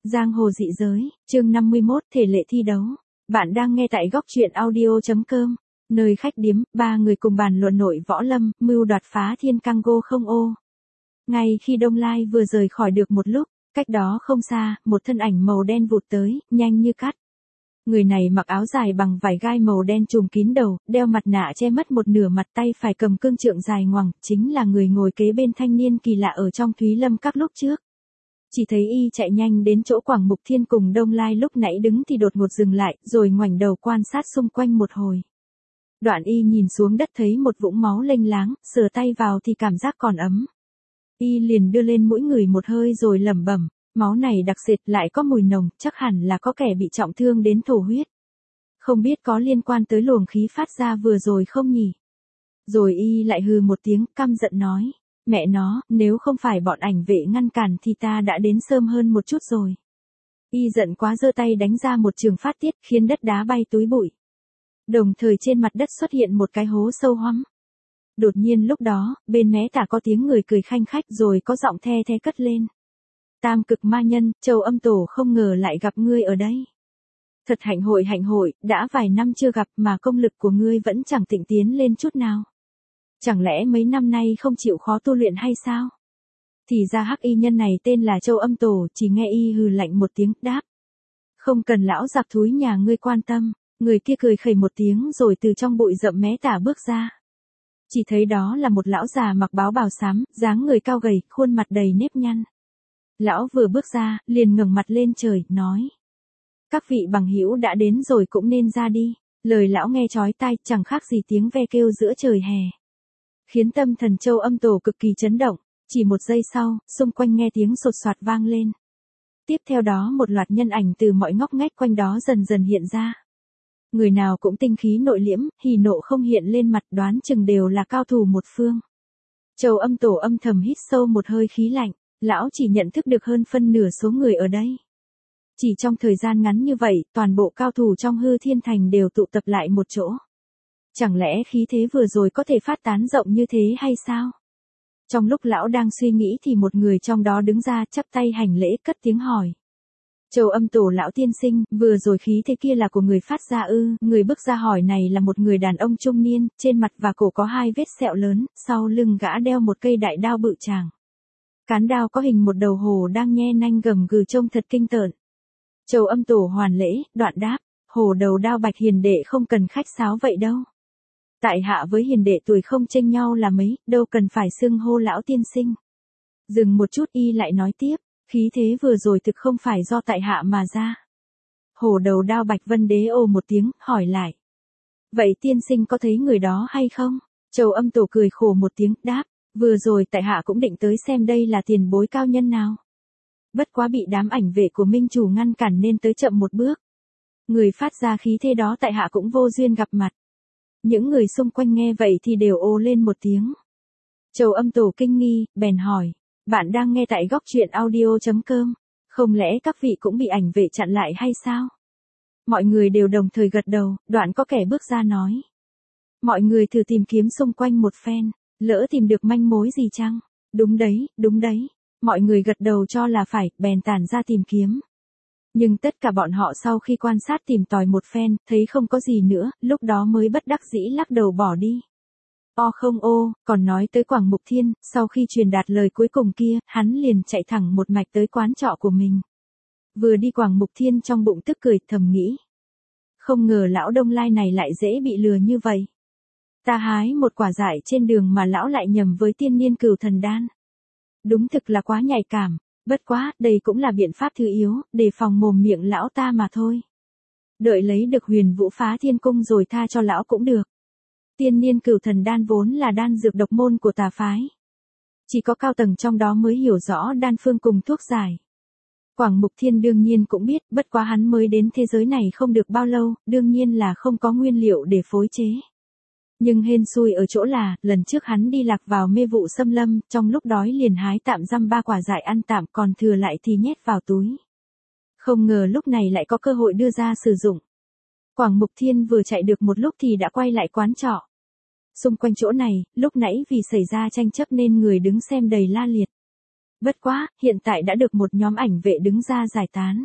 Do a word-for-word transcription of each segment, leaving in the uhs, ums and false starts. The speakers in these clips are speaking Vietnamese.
Giang hồ dị giới, chương năm mươi mốt, thể lệ thi đấu. Bạn đang nghe tại góc truyện audio chấm com, nơi khách điếm, ba người cùng bàn luận nội võ lâm, mưu đoạt phá thiên cang go không ô. Ngay khi Đông Lai vừa rời khỏi được một lúc, cách đó không xa, một thân ảnh màu đen vụt tới, nhanh như cắt. Người này mặc áo dài bằng vải gai màu đen trùm kín đầu, đeo mặt nạ che mất một nửa mặt, tay phải cầm cương trượng dài ngoằng, chính là người ngồi kế bên thanh niên kỳ lạ ở trong Thúy Lâm các lúc trước. Chỉ thấy y chạy nhanh đến chỗ Quảng Mục Thiên cùng Đông Lai lúc nãy đứng thì đột ngột dừng lại, rồi ngoảnh đầu quan sát xung quanh một hồi. Đoạn y nhìn xuống đất thấy một vũng máu lênh láng, sờ tay vào thì cảm giác còn ấm. Y liền đưa lên mũi người một hơi rồi lẩm bẩm, máu này đặc sệt lại có mùi nồng, chắc hẳn là có kẻ bị trọng thương đến thổ huyết. Không biết có liên quan tới luồng khí phát ra vừa rồi không nhỉ? Rồi y lại hừ một tiếng, căm giận nói. Mẹ nó, nếu không phải bọn ảnh vệ ngăn cản thì ta đã đến sớm hơn một chút rồi. Y giận quá giơ tay đánh ra một trường phát tiết khiến đất đá bay túi bụi. Đồng thời trên mặt đất xuất hiện một cái hố sâu hoắm. Đột nhiên lúc đó, bên mé tả có tiếng người cười khanh khách rồi có giọng the the cất lên. Tam cực ma nhân, Châu Âm Tổ không ngờ lại gặp ngươi ở đây. Thật hạnh hội hạnh hội, đã vài năm chưa gặp mà công lực của ngươi vẫn chẳng tịnh tiến lên chút nào. Chẳng lẽ mấy năm nay không chịu khó tu luyện hay sao? Thì ra hắc y nhân này tên là Châu Âm Tổ, chỉ nghe y hừ lạnh một tiếng, đáp. Không cần lão giặc thúi nhà ngươi quan tâm, người kia cười khẩy một tiếng rồi từ trong bụi rậm mé tả bước ra. Chỉ thấy đó là một lão già mặc báo bào xám, dáng người cao gầy, khuôn mặt đầy nếp nhăn. Lão vừa bước ra, liền ngẩng mặt lên trời, nói. Các vị bằng hữu đã đến rồi cũng nên ra đi. Lời lão nghe chói tai, chẳng khác gì tiếng ve kêu giữa trời hè. Khiến tâm thần Châu Âm Tổ cực kỳ chấn động, chỉ một giây sau, xung quanh nghe tiếng sột soạt vang lên. Tiếp theo đó một loạt nhân ảnh từ mọi ngóc ngách quanh đó dần dần hiện ra. Người nào cũng tinh khí nội liễm, hỉ nộ không hiện lên mặt, đoán chừng đều là cao thủ một phương. Châu Âm Tổ âm thầm hít sâu một hơi khí lạnh, lão chỉ nhận thức được hơn phân nửa số người ở đây. Chỉ trong thời gian ngắn như vậy, toàn bộ cao thủ trong Hư Thiên Thành đều tụ tập lại một chỗ. Chẳng lẽ khí thế vừa rồi có thể phát tán rộng như thế hay sao? Trong lúc lão đang suy nghĩ thì một người trong đó đứng ra chắp tay hành lễ cất tiếng hỏi. Châu Âm Tổ lão tiên sinh, vừa rồi khí thế kia là của người phát ra ư? Người bước ra hỏi này là một người đàn ông trung niên, trên mặt và cổ có hai vết sẹo lớn, sau lưng gã đeo một cây đại đao bự chàng. Cán đao có hình một đầu hổ đang nhe nanh gầm gừ trông thật kinh tởn. Châu Âm Tổ hoàn lễ, đoạn đáp, hổ đầu đao Bạch hiền đệ không cần khách sáo vậy đâu. Tại hạ với hiền đệ tuổi không chênh nhau là mấy, đâu cần phải xưng hô lão tiên sinh. Dừng một chút y lại nói tiếp, khí thế vừa rồi thực không phải do tại hạ mà ra. Hổ đầu đao Bạch Vân Đế ồ một tiếng, hỏi lại. Vậy tiên sinh có thấy người đó hay không? Châu Âm Tổ cười khổ một tiếng, đáp, vừa rồi tại hạ cũng định tới xem đây là tiền bối cao nhân nào. Bất quá bị đám ảnh vệ của minh chủ ngăn cản nên tới chậm một bước. Người phát ra khí thế đó tại hạ cũng vô duyên gặp mặt. Những người xung quanh nghe vậy thì đều ồ lên một tiếng. Châu Âm Tổ kinh nghi, bèn hỏi, bạn đang nghe tại góc truyện audio chấm com, không lẽ các vị cũng bị ảnh vệ chặn lại hay sao? Mọi người đều đồng thời gật đầu, đoạn có kẻ bước ra nói. Mọi người thử tìm kiếm xung quanh một phen, lỡ tìm được manh mối gì chăng? Đúng đấy, đúng đấy. Mọi người gật đầu cho là phải, bèn tản ra tìm kiếm. Nhưng tất cả bọn họ sau khi quan sát tìm tòi một phen, thấy không có gì nữa, lúc đó mới bất đắc dĩ lắc đầu bỏ đi. O không ô, còn nói tới Quảng Mục Thiên, sau khi truyền đạt lời cuối cùng kia, hắn liền chạy thẳng một mạch tới quán trọ của mình. Vừa đi Quảng Mục Thiên trong bụng tức cười, thầm nghĩ. Không ngờ lão Đông Lai này lại dễ bị lừa như vậy. Ta hái một quả dại trên đường mà lão lại nhầm với tiên niên cửu thần đan. Đúng thực là quá nhạy cảm, bất quá, đây cũng là biện pháp thứ yếu, để phòng mồm miệng lão ta mà thôi. Đợi lấy được Huyền Vũ Phá Thiên Cung rồi tha cho lão cũng được. Tiên niên cửu thần đan vốn là đan dược độc môn của tà phái. Chỉ có cao tầng trong đó mới hiểu rõ đan phương cùng thuốc giải. Quảng Mục Thiên đương nhiên cũng biết, bất quá hắn mới đến thế giới này không được bao lâu, đương nhiên là không có nguyên liệu để phối chế. Nhưng hên xui ở chỗ là, lần trước hắn đi lạc vào mê vụ xâm lâm, trong lúc đói liền hái tạm dăm ba quả dại ăn tạm, còn thừa lại thì nhét vào túi. Không ngờ lúc này lại có cơ hội đưa ra sử dụng. Quảng Mục Thiên vừa chạy được một lúc thì đã quay lại quán trọ. Xung quanh chỗ này, lúc nãy vì xảy ra tranh chấp nên người đứng xem đầy la liệt. Bất quá, hiện tại đã được một nhóm ảnh vệ đứng ra giải tán.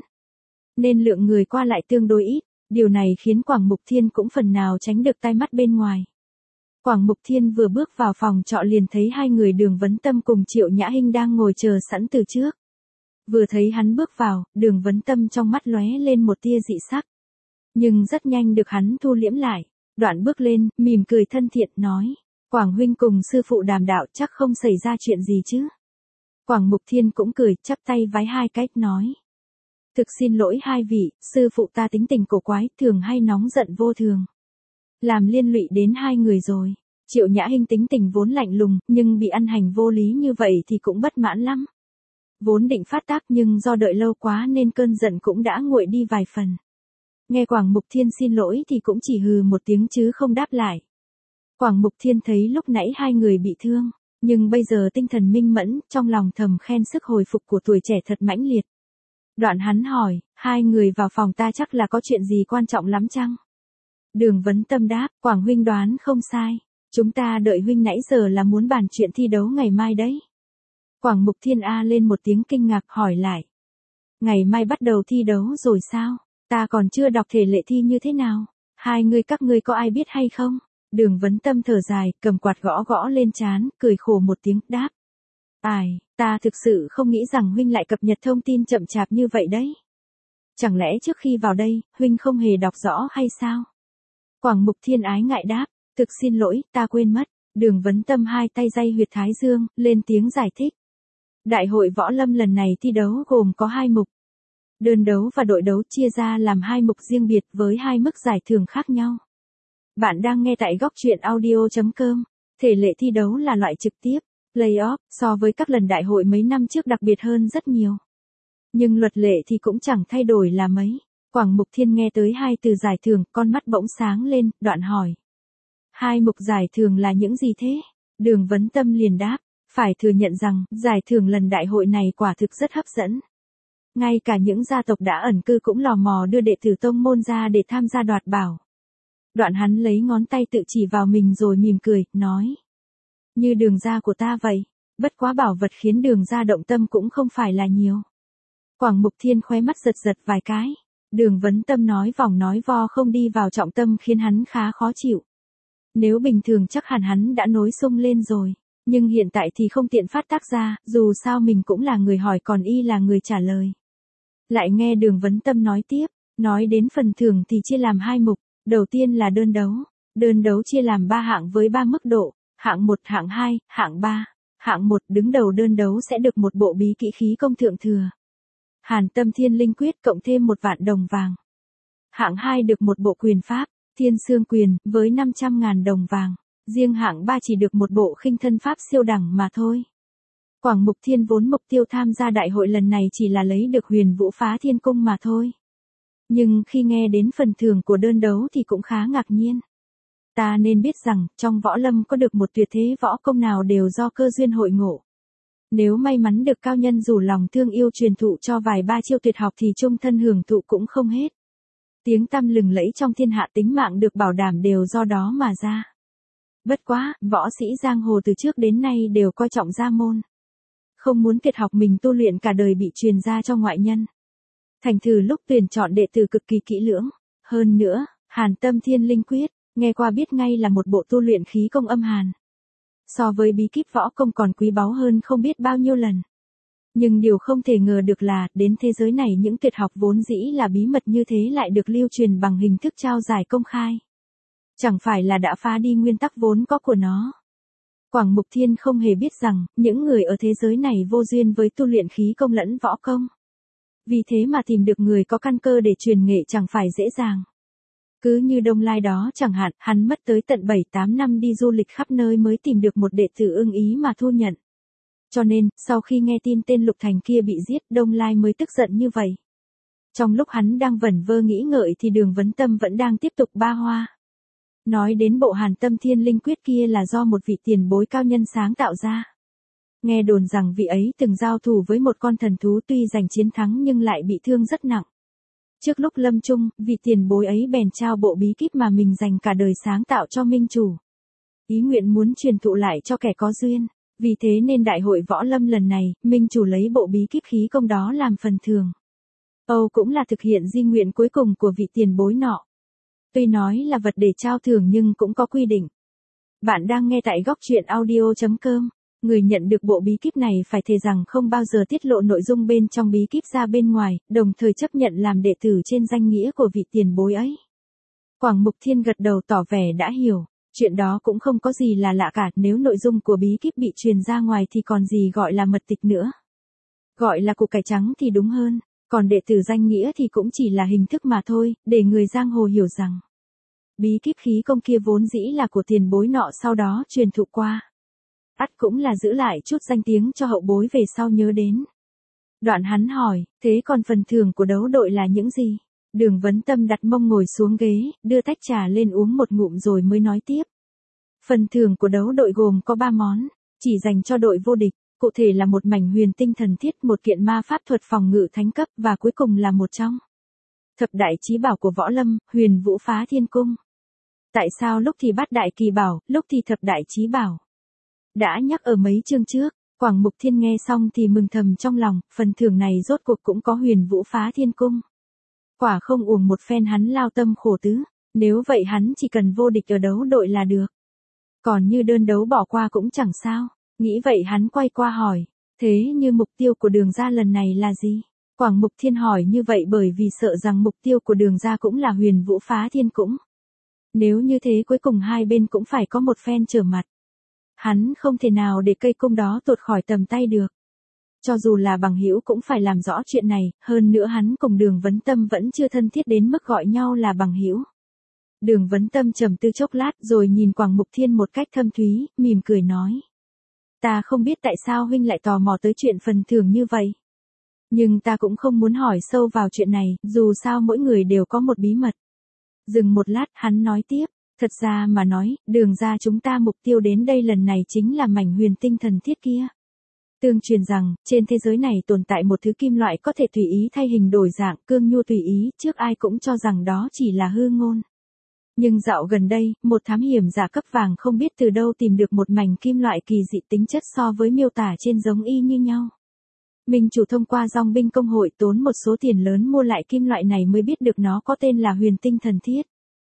Nên lượng người qua lại tương đối ít, điều này khiến Quảng Mục Thiên cũng phần nào tránh được tai mắt bên ngoài. Quảng Mục Thiên vừa bước vào phòng trọ liền thấy hai người Đường Vấn Tâm cùng Triệu Nhã Hinh đang ngồi chờ sẵn từ trước. Vừa thấy hắn bước vào, Đường Vấn Tâm trong mắt lóe lên một tia dị sắc. Nhưng rất nhanh được hắn thu liễm lại, đoạn bước lên, mỉm cười thân thiện, nói. Quảng huynh cùng sư phụ đàm đạo chắc không xảy ra chuyện gì chứ. Quảng Mục Thiên cũng cười, chắp tay vái hai cách nói. Thực xin lỗi hai vị, sư phụ ta tính tình cổ quái, thường hay nóng giận vô thường. Làm liên lụy đến hai người rồi. Triệu Nhã Hinh tính tình vốn lạnh lùng, nhưng bị ăn hành vô lý như vậy thì cũng bất mãn lắm. Vốn định phát tác nhưng do đợi lâu quá nên cơn giận cũng đã nguội đi vài phần. Nghe Quảng Mục Thiên xin lỗi thì cũng chỉ hừ một tiếng chứ không đáp lại. Quảng Mục Thiên thấy lúc nãy hai người bị thương, nhưng bây giờ tinh thần minh mẫn, trong lòng thầm khen sức hồi phục của tuổi trẻ thật mãnh liệt. Đoạn hắn hỏi, hai người vào phòng ta chắc là có chuyện gì quan trọng lắm chăng? Đường Vấn Tâm đáp, Quảng huynh đoán không sai. Chúng ta đợi huynh nãy giờ là muốn bàn chuyện thi đấu ngày mai đấy. Quảng Mục Thiên a lên một tiếng kinh ngạc hỏi lại. Ngày mai bắt đầu thi đấu rồi sao? Ta còn chưa đọc thể lệ thi như thế nào? Hai người các ngươi có ai biết hay không? Đường Vấn Tâm thở dài, cầm quạt gõ gõ lên trán, cười khổ một tiếng, đáp. Ai, ta thực sự không nghĩ rằng huynh lại cập nhật thông tin chậm chạp như vậy đấy. Chẳng lẽ trước khi vào đây, huynh không hề đọc rõ hay sao? Quảng Mục Thiên ái ngại đáp, thực xin lỗi, ta quên mất. Đường Vấn Tâm hai tay day huyệt thái dương, lên tiếng giải thích. Đại hội võ lâm lần này thi đấu gồm có hai mục. Đơn đấu và đội đấu chia ra làm hai mục riêng biệt với hai mức giải thưởng khác nhau. Bạn đang nghe tại góc truyện audio chấm com. Thể lệ thi đấu là loại trực tiếp, play-off, so với các lần đại hội mấy năm trước đặc biệt hơn rất nhiều. Nhưng luật lệ thì cũng chẳng thay đổi là mấy. Quảng Mục Thiên nghe tới hai từ giải thưởng, con mắt bỗng sáng lên, đoạn hỏi. Hai mục giải thưởng là những gì thế? Đường Vấn Tâm liền đáp, phải thừa nhận rằng, giải thưởng lần đại hội này quả thực rất hấp dẫn. Ngay cả những gia tộc đã ẩn cư cũng lò mò đưa đệ tử tông môn ra để tham gia đoạt bảo. Đoạn hắn lấy ngón tay tự chỉ vào mình rồi mỉm cười, nói. Như Đường gia của ta vậy, bất quá bảo vật khiến Đường gia động tâm cũng không phải là nhiều. Quảng Mục Thiên khóe mắt giật giật vài cái. Đường Vấn Tâm nói vòng nói vo không đi vào trọng tâm khiến hắn khá khó chịu. Nếu bình thường chắc hẳn hắn đã nối sung lên rồi, nhưng hiện tại thì không tiện phát tác ra, dù sao mình cũng là người hỏi còn y là người trả lời. Lại nghe Đường Vấn Tâm nói tiếp, nói đến phần thưởng thì chia làm hai mục, đầu tiên là đơn đấu. Đơn đấu chia làm ba hạng với ba mức độ, hạng một, hạng hai, hạng ba. Hạng một đứng đầu đơn đấu sẽ được một bộ bí kỹ khí công thượng thừa. Hàn Tâm Thiên Linh Quyết cộng thêm một vạn đồng vàng. Hạng hai được một bộ quyền pháp, Thiên Xương Quyền, với năm trăm ngàn đồng vàng. Riêng hạng ba chỉ được một bộ khinh thân pháp siêu đẳng mà thôi. Quảng Mục Thiên vốn mục tiêu tham gia đại hội lần này chỉ là lấy được Huyền Vũ Phá Thiên Cung mà thôi. Nhưng khi nghe đến phần thưởng của đơn đấu thì cũng khá ngạc nhiên. Ta nên biết rằng, trong võ lâm có được một tuyệt thế võ công nào đều do cơ duyên hội ngộ. Nếu may mắn được cao nhân rủ lòng thương yêu truyền thụ cho vài ba chiêu tuyệt học thì chung thân hưởng thụ cũng không hết. Tiếng tăm lừng lẫy trong thiên hạ tính mạng được bảo đảm đều do đó mà ra. Bất quá, võ sĩ giang hồ từ trước đến nay đều coi trọng gia môn. Không muốn tuyệt học mình tu luyện cả đời bị truyền ra cho ngoại nhân. Thành thử lúc tuyển chọn đệ tử cực kỳ kỹ lưỡng. Hơn nữa, Hàn Tâm Thiên Linh Quyết, nghe qua biết ngay là một bộ tu luyện khí công âm hàn. So với bí kíp võ công còn quý báu hơn không biết bao nhiêu lần. Nhưng điều không thể ngờ được là, đến thế giới này những tuyệt học vốn dĩ là bí mật như thế lại được lưu truyền bằng hình thức trao giải công khai. Chẳng phải là đã phá đi nguyên tắc vốn có của nó. Quảng Mục Thiên không hề biết rằng, những người ở thế giới này vô duyên với tu luyện khí công lẫn võ công. Vì thế mà tìm được người có căn cơ để truyền nghệ chẳng phải dễ dàng. Cứ như Đông Lai đó chẳng hạn, hắn mất tới tận bảy tám năm đi du lịch khắp nơi mới tìm được một đệ tử ưng ý mà thu nhận. Cho nên, sau khi nghe tin tên Lục Thành kia bị giết, Đông Lai mới tức giận như vậy. Trong lúc hắn đang vẩn vơ nghĩ ngợi thì Đường Vấn Tâm vẫn đang tiếp tục ba hoa. Nói đến bộ Hàn Tâm Thiên Linh Quyết kia là do một vị tiền bối cao nhân sáng tạo ra. Nghe đồn rằng vị ấy từng giao thủ với một con thần thú tuy giành chiến thắng nhưng lại bị thương rất nặng. Trước lúc lâm chung, vị tiền bối ấy bèn trao bộ bí kíp mà mình dành cả đời sáng tạo cho minh chủ. Ý nguyện muốn truyền thụ lại cho kẻ có duyên. Vì thế nên đại hội võ lâm lần này, minh chủ lấy bộ bí kíp khí công đó làm phần thưởng. Âu cũng là thực hiện di nguyện cuối cùng của vị tiền bối nọ. Tuy nói là vật để trao thưởng nhưng cũng có quy định. Bạn đang nghe tại góc truyện audio chấm com. Người nhận được bộ bí kíp này phải thề rằng không bao giờ tiết lộ nội dung bên trong bí kíp ra bên ngoài, đồng thời chấp nhận làm đệ tử trên danh nghĩa của vị tiền bối ấy. Quảng Mục Thiên gật đầu tỏ vẻ đã hiểu. Chuyện đó cũng không có gì là lạ cả, nếu nội dung của bí kíp bị truyền ra ngoài thì còn gì gọi là mật tịch nữa. Gọi là củ cải trắng thì đúng hơn, còn đệ tử danh nghĩa thì cũng chỉ là hình thức mà thôi, để người giang hồ hiểu rằng bí kíp khí công kia vốn dĩ là của tiền bối nọ sau đó truyền thụ qua. Ắt cũng là giữ lại chút danh tiếng cho hậu bối về sau nhớ đến. Đoạn hắn hỏi, thế còn phần thưởng của đấu đội là những gì? Đường Vấn Tâm đặt mông ngồi xuống ghế, đưa tách trà lên uống một ngụm rồi mới nói tiếp. Phần thưởng của đấu đội gồm có ba món, chỉ dành cho đội vô địch, cụ thể là một mảnh huyền tinh thần thiết, một kiện ma pháp thuật phòng ngự thánh cấp và cuối cùng là một trong thập đại chí bảo của võ lâm, Huyền Vũ Phá Thiên Cung. Tại sao lúc thì bát đại kỳ bảo, lúc thì thập đại chí bảo? Đã nhắc ở mấy chương trước, Quảng Mục Thiên nghe xong thì mừng thầm trong lòng, phần thưởng này rốt cuộc cũng có Huyền Vũ Phá Thiên Cung. Quả không uổng một phen hắn lao tâm khổ tứ, nếu vậy hắn chỉ cần vô địch ở đấu đội là được. Còn như đơn đấu bỏ qua cũng chẳng sao, nghĩ vậy hắn quay qua hỏi, thế như mục tiêu của Đường gia lần này là gì? Quảng Mục Thiên hỏi như vậy bởi vì sợ rằng mục tiêu của Đường gia cũng là Huyền Vũ Phá Thiên Cung. Nếu như thế cuối cùng hai bên cũng phải có một phen trở mặt. Hắn không thể nào để cây cung đó tuột khỏi tầm tay được. Cho dù là bằng hữu cũng phải làm rõ chuyện này, hơn nữa hắn cùng Đường Vấn Tâm vẫn chưa thân thiết đến mức gọi nhau là bằng hữu. Đường Vấn Tâm trầm tư chốc lát rồi nhìn Quảng Mục Thiên một cách thâm thúy, mỉm cười nói. Ta không biết tại sao huynh lại tò mò tới chuyện phần thưởng như vậy. Nhưng ta cũng không muốn hỏi sâu vào chuyện này, dù sao mỗi người đều có một bí mật. Dừng một lát, hắn nói tiếp, thật ra mà nói, Đường gia chúng ta mục tiêu đến đây lần này chính là mảnh huyền tinh thần thiết kia. Tương truyền rằng, trên thế giới này tồn tại một thứ kim loại có thể tùy ý thay hình đổi dạng, cương nhu tùy ý, trước ai cũng cho rằng đó chỉ là hư ngôn. Nhưng dạo gần đây, một thám hiểm giả cấp vàng không biết từ đâu tìm được một mảnh kim loại kỳ dị tính chất so với miêu tả trên giống y như nhau. Minh chủ thông qua dòng binh công hội tốn một số tiền lớn mua lại kim loại này mới biết được nó có tên là huyền tinh thần thiết.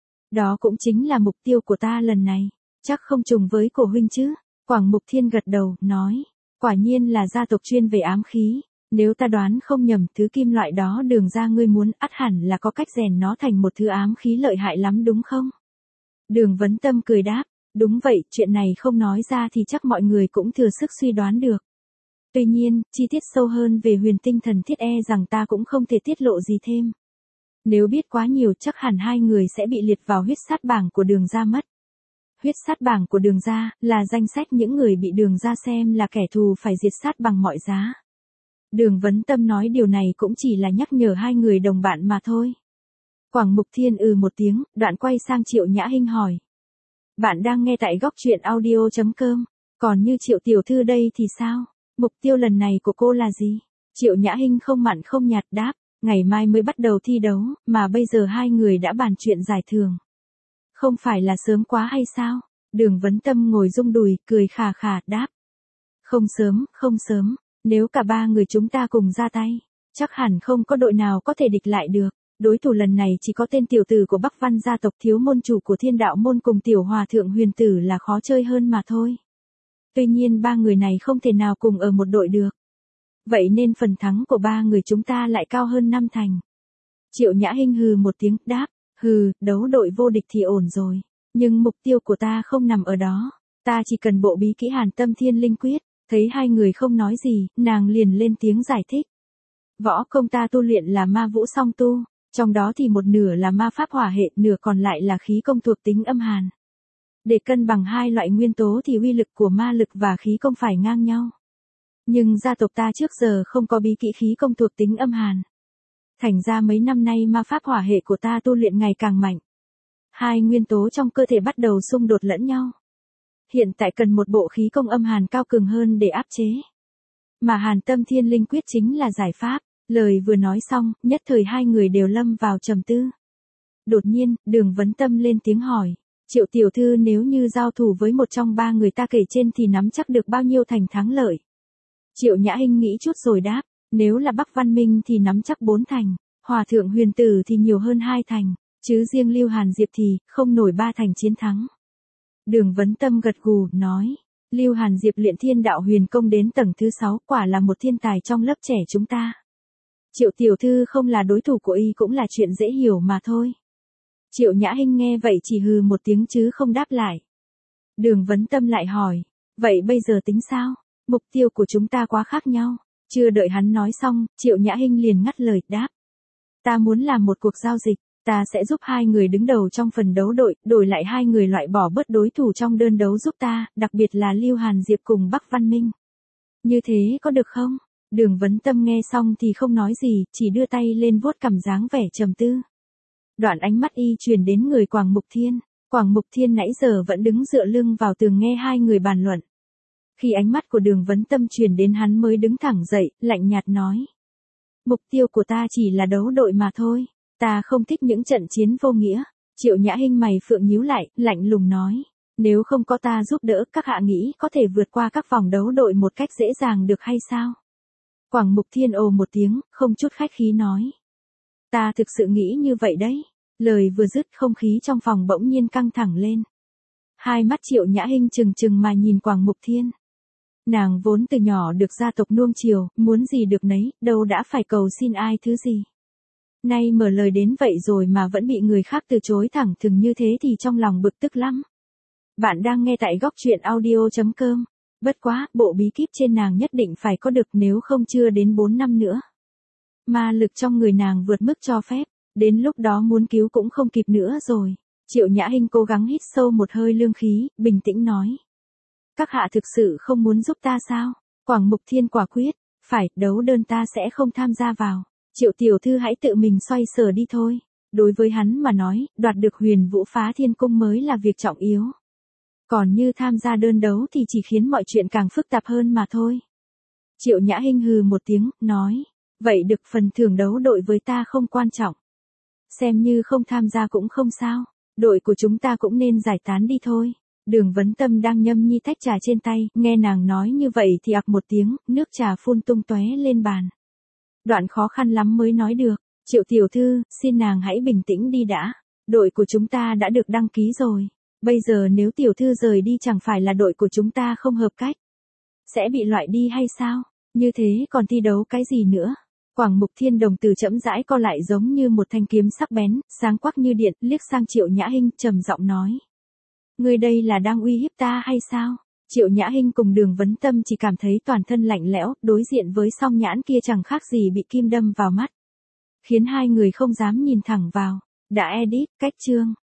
Đó cũng chính là mục tiêu của ta lần này, chắc không trùng với cổ huynh chứ? Quảng Mục Thiên gật đầu, nói, quả nhiên là gia tộc chuyên về ám khí, nếu ta đoán không nhầm thứ kim loại đó Đường gia ngươi muốn ắt hẳn là có cách rèn nó thành một thứ ám khí lợi hại lắm đúng không? Đường Vấn Tâm cười đáp, đúng vậy, chuyện này không nói ra thì chắc mọi người cũng thừa sức suy đoán được. Tuy nhiên, chi tiết sâu hơn về huyền tinh thần thiết e rằng ta cũng không thể tiết lộ gì thêm. Nếu biết quá nhiều chắc hẳn hai người sẽ bị liệt vào huyết sát bảng của Đường gia mất. Huyết sát bảng của Đường gia là danh sách những người bị Đường gia xem là kẻ thù phải diệt sát bằng mọi giá. Đường Vấn Tâm nói điều này cũng chỉ là nhắc nhở hai người đồng bạn mà thôi. Quảng Mục Thiên ừ một tiếng, đoạn quay sang Triệu Nhã Hinh hỏi. Bạn đang nghe tại góc truyện audio chấm com, còn như Triệu tiểu thư đây thì sao? Mục tiêu lần này của cô là gì? Triệu Nhã Hinh không mặn không nhạt đáp, ngày mai mới bắt đầu thi đấu, mà bây giờ hai người đã bàn chuyện giải thưởng. Không phải là sớm quá hay sao? Đường Vấn Tâm ngồi rung đùi, cười khà khà, đáp. Không sớm, không sớm, nếu cả ba người chúng ta cùng ra tay, chắc hẳn không có đội nào có thể địch lại được. Đối thủ lần này chỉ có tên tiểu tử của Bắc Văn gia tộc thiếu môn chủ của Thiên Đạo môn cùng tiểu hòa thượng Huyền Tử là khó chơi hơn mà thôi. Tuy nhiên ba người này không thể nào cùng ở một đội được. Vậy nên phần thắng của ba người chúng ta lại cao hơn năm thành. Triệu Nhã Hinh hừ một tiếng, đáp, hừ, đấu đội vô địch thì ổn rồi. Nhưng mục tiêu của ta không nằm ở đó. Ta chỉ cần bộ bí kỹ Hàn Tâm Thiên Linh Quyết. Thấy hai người không nói gì, nàng liền lên tiếng giải thích. Võ công ta tu luyện là ma vũ song tu, trong đó thì một nửa là ma pháp hỏa hệ, nửa còn lại là khí công thuộc tính âm hàn. Để cân bằng hai loại nguyên tố thì uy lực của ma lực và khí công phải ngang nhau. Nhưng gia tộc ta trước giờ không có bí kỹ khí công thuộc tính âm hàn. Thành ra mấy năm nay ma pháp hỏa hệ của ta tu luyện ngày càng mạnh. Hai nguyên tố trong cơ thể bắt đầu xung đột lẫn nhau. Hiện tại cần một bộ khí công âm hàn cao cường hơn để áp chế. Mà Hàn Tâm Thiên Linh Quyết chính là giải pháp. Lời vừa nói xong, nhất thời hai người đều lâm vào trầm tư. Đột nhiên, Đường Vấn Tâm lên tiếng hỏi. Triệu tiểu thư nếu như giao thủ với một trong ba người ta kể trên thì nắm chắc được bao nhiêu thành thắng lợi. Triệu Nhã Hinh nghĩ chút rồi đáp, nếu là Bắc Văn Minh thì nắm chắc bốn thành, Hòa thượng Huyền Tử thì nhiều hơn hai thành, chứ riêng Lưu Hàn Diệp thì không nổi ba thành chiến thắng. Đường Vấn Tâm gật gù, nói, Lưu Hàn Diệp luyện thiên đạo huyền công đến tầng thứ sáu, quả là một thiên tài trong lớp trẻ chúng ta. Triệu tiểu thư không là đối thủ của y cũng là chuyện dễ hiểu mà thôi. Triệu Nhã Hinh nghe vậy chỉ hừ một tiếng chứ không đáp lại. Đường Vấn Tâm lại hỏi, vậy bây giờ tính sao? Mục tiêu của chúng ta quá khác nhau. Chưa đợi hắn nói xong, Triệu Nhã Hinh liền ngắt lời, đáp. Ta muốn làm một cuộc giao dịch, ta sẽ giúp hai người đứng đầu trong phần đấu đội, đổi lại hai người loại bỏ bớt đối thủ trong đơn đấu giúp ta, đặc biệt là Lưu Hàn Diệp cùng Bắc Văn Minh. Như thế có được không? Đường Vấn Tâm nghe xong thì không nói gì, chỉ đưa tay lên vuốt cằm dáng vẻ trầm tư. Đoạn ánh mắt y truyền đến người Quảng Mục Thiên. Quảng Mục Thiên nãy giờ vẫn đứng dựa lưng vào tường nghe hai người bàn luận. Khi ánh mắt của Đường Vấn Tâm truyền đến hắn mới đứng thẳng dậy, lạnh nhạt nói. Mục tiêu của ta chỉ là đấu đội mà thôi. Ta không thích những trận chiến vô nghĩa. Triệu Nhã Hinh mày phượng nhíu lại, lạnh lùng nói. Nếu không có ta giúp đỡ, các hạ nghĩ có thể vượt qua các vòng đấu đội một cách dễ dàng được hay sao? Quảng Mục Thiên ồ một tiếng, không chút khách khí nói. Ta thực sự nghĩ như vậy đấy. Lời vừa dứt không khí trong phòng bỗng nhiên căng thẳng lên. Hai mắt Triệu Nhã Hinh trừng trừng mà nhìn Quảng Mục Thiên. Nàng vốn từ nhỏ được gia tộc nuông chiều, muốn gì được nấy, đâu đã phải cầu xin ai thứ gì. Nay mở lời đến vậy rồi mà vẫn bị người khác từ chối thẳng thừng như thế thì trong lòng bực tức lắm. Bạn đang nghe tại góc truyện audio chấm com. Bất quá, bộ bí kíp trên nàng nhất định phải có được nếu không chưa đến bốn năm nữa. Ma lực trong người nàng vượt mức cho phép, đến lúc đó muốn cứu cũng không kịp nữa rồi. Triệu Nhã Hinh cố gắng hít sâu một hơi lương khí, bình tĩnh nói. Các hạ thực sự không muốn giúp ta sao? Quảng Mục Thiên quả quyết, phải, đấu đơn ta sẽ không tham gia vào. Triệu tiểu thư hãy tự mình xoay sở đi thôi. Đối với hắn mà nói, đoạt được Huyền Vũ Phá Thiên Cung mới là việc trọng yếu. Còn như tham gia đơn đấu thì chỉ khiến mọi chuyện càng phức tạp hơn mà thôi. Triệu Nhã Hinh hừ một tiếng, nói. Vậy được, phần thưởng đấu đội với ta không quan trọng. Xem như không tham gia cũng không sao. Đội của chúng ta cũng nên giải tán đi thôi. Đường Vấn Tâm đang nhâm nhi tách trà trên tay, nghe nàng nói như vậy thì ặc một tiếng, nước trà phun tung tóe lên bàn. Đoạn khó khăn lắm mới nói được, Triệu tiểu thư, xin nàng hãy bình tĩnh đi đã. Đội của chúng ta đã được đăng ký rồi. Bây giờ nếu tiểu thư rời đi chẳng phải là đội của chúng ta không hợp cách. Sẽ bị loại đi hay sao? Như thế còn thi đấu cái gì nữa? Quảng Mục Thiên đồng tử chậm rãi co lại giống như một thanh kiếm sắc bén, sáng quắc như điện, liếc sang Triệu Nhã Hinh, trầm giọng nói. Ngươi đây là đang uy hiếp ta hay sao? Triệu Nhã Hinh cùng Đường Vấn Tâm chỉ cảm thấy toàn thân lạnh lẽo, đối diện với song nhãn kia chẳng khác gì bị kim đâm vào mắt. Khiến hai người không dám nhìn thẳng vào. Đã edit, cách chương.